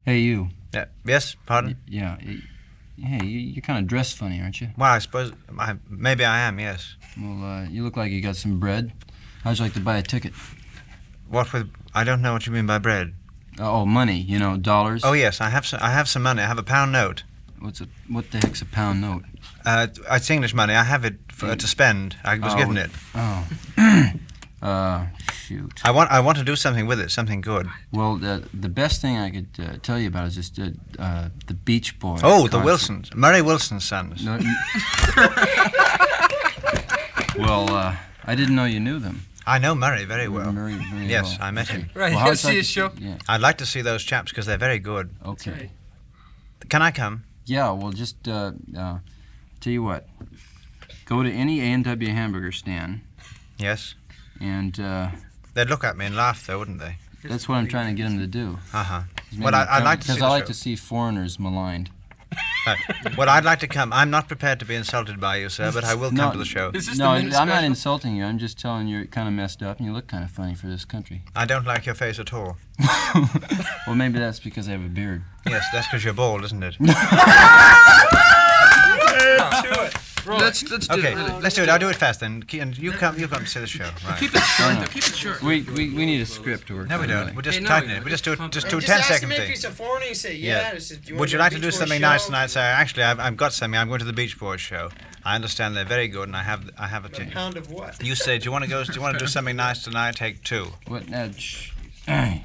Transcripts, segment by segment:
Hey, you. Yes, pardon? Yeah. Hey, you're kind of dressed funny, aren't you? Well, I suppose, maybe I am, yes. Well, you look like you got some bread. How'd you like to buy a ticket? What with, I don't know what you mean by bread. Oh, money, dollars. Oh, yes, I have some money. I have a pound note. What the heck's a pound note? It's English money. I have it to spend. I was given it. Oh. Shoot. I want to do something with it, something good. Well, the best thing I could tell you about is just the Beach Boys. Oh, concert. the Wilsons. Murray Wilson's sons. No, well, I didn't know you knew them. I know Murray very well. Very yes, well. I met him. Right, Well, you see his show? Yeah. I'd like to see those chaps because they're very good. Okay. Can I come? Yeah, well, just tell you what. Go to any A&W hamburger stand, Yes. and They'd look at me and laugh, though, wouldn't they? that's what I'm trying to get them to do. Uh-huh. Well, I'd like to see because the I like show. to see foreigners maligned. Well, I'd like to come. I'm not prepared to be insulted by you, sir, but I will come to the show. Is this No, the I'm minute not special? insulting you. I'm just telling you you're kind of messed up and you look kind of funny for this country. I don't like your face at all. Well, maybe that's because I have a beard. Yes, that's because you're bald, isn't it? Let's do Okay, it. let's do it. I'll do it fast then. And you come to see the show. Right. Keep it short, though. Keep it short. We need a script to work. No, we on, don't. really. We'll just Hey, no, tighten we it. don't. We'll just do Just 2 Just ask him 10-second if things. he's a foreigner. You say, yeah. He said, Would you go like to to the do Beach something Boys nice show? tonight? Say, actually, I've got something. I'm going to the Beach Boys show. I understand they're very good, and I have a A ticket. pound of what? You say, do you want to do something nice tonight? Take 2. What? I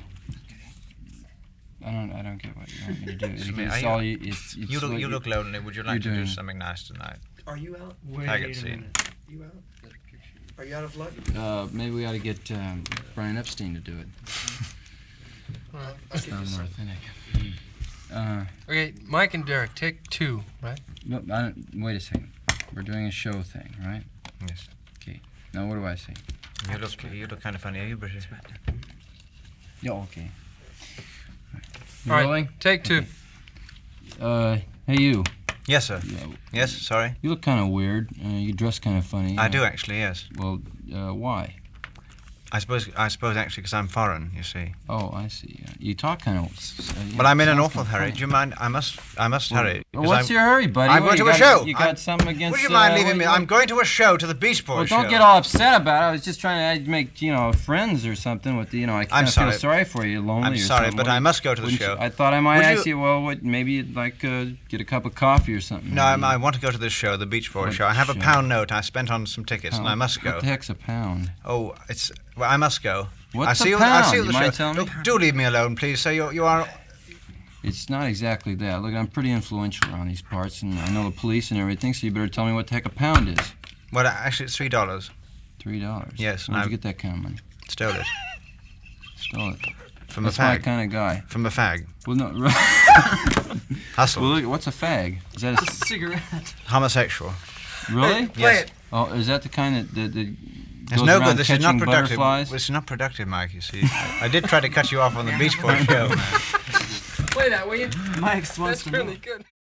don't get what you want me to do. Excuse me, It's are all you- it's You what look lonely. Would you like to you're do doing- something nice tonight? Are you out? I can see. You out? Are you out of luck? Maybe we ought to get Brian Epstein to do it. I'll It's give not you more some. authentic. Okay, Mike and Derek, take 2, right? No, wait a second. We're doing a show thing, right? Yes. Okay. Now, what do I say? You look kind of funny. Are you British? Yeah, okay. You All right, rolling? take 2. Hey, you. Yes, sir. Yeah, Yes, sorry. you look kind of weird. You dress kind of funny. I do actually. Yes. Well, why? I suppose actually because I'm foreign. You see. Oh, I see. You talk kind of. Well, I'm in an awful hurry. Do you mind? I must hurry. 'cause What's your hurry, buddy? I'm What, going to you a got- show. You got something against? Would you mind leaving what- me? what- I'm going to a show, to the Beach Boys Well, show. don't get all upset about it. I was just trying to make friends or something with I kind of feel sorry. sorry for you, lonely. I'm or sorry, something. but I must go to the Wouldn't show. you- I thought I might Would ask you- you. Well, maybe you'd like get a cup of coffee or something. No, maybe. I want to go to this show, the Beach Boys What show. I have a show? pound note I spent on some tickets, and I must go. What the heck's a pound? Oh, well, I must go. What's I see a you. pound? I see you at You the mind show. telling me? Look, do leave me alone, please. So you are. It's not exactly that. Look, I'm pretty influential around these parts, and I know the police and everything. So you better tell me what the heck a pound is. Well, actually, it's $3. $3. Yes, Where'd you I'm- get that kind of money? Stole it Stole it. from That's a my fag. kind of guy. From a fag. Well, no. Hustle. Well, look, what's a fag? Is that a Cigarette. Homosexual. really? Play Yes. it. Oh, is that the kind that It's goes no around good. This is not catching productive. butterflies? This is not productive, Mike. You see, I did try to cut you off on the Beach Boys show. Play that, will you? Mike's wants That's to know. really good.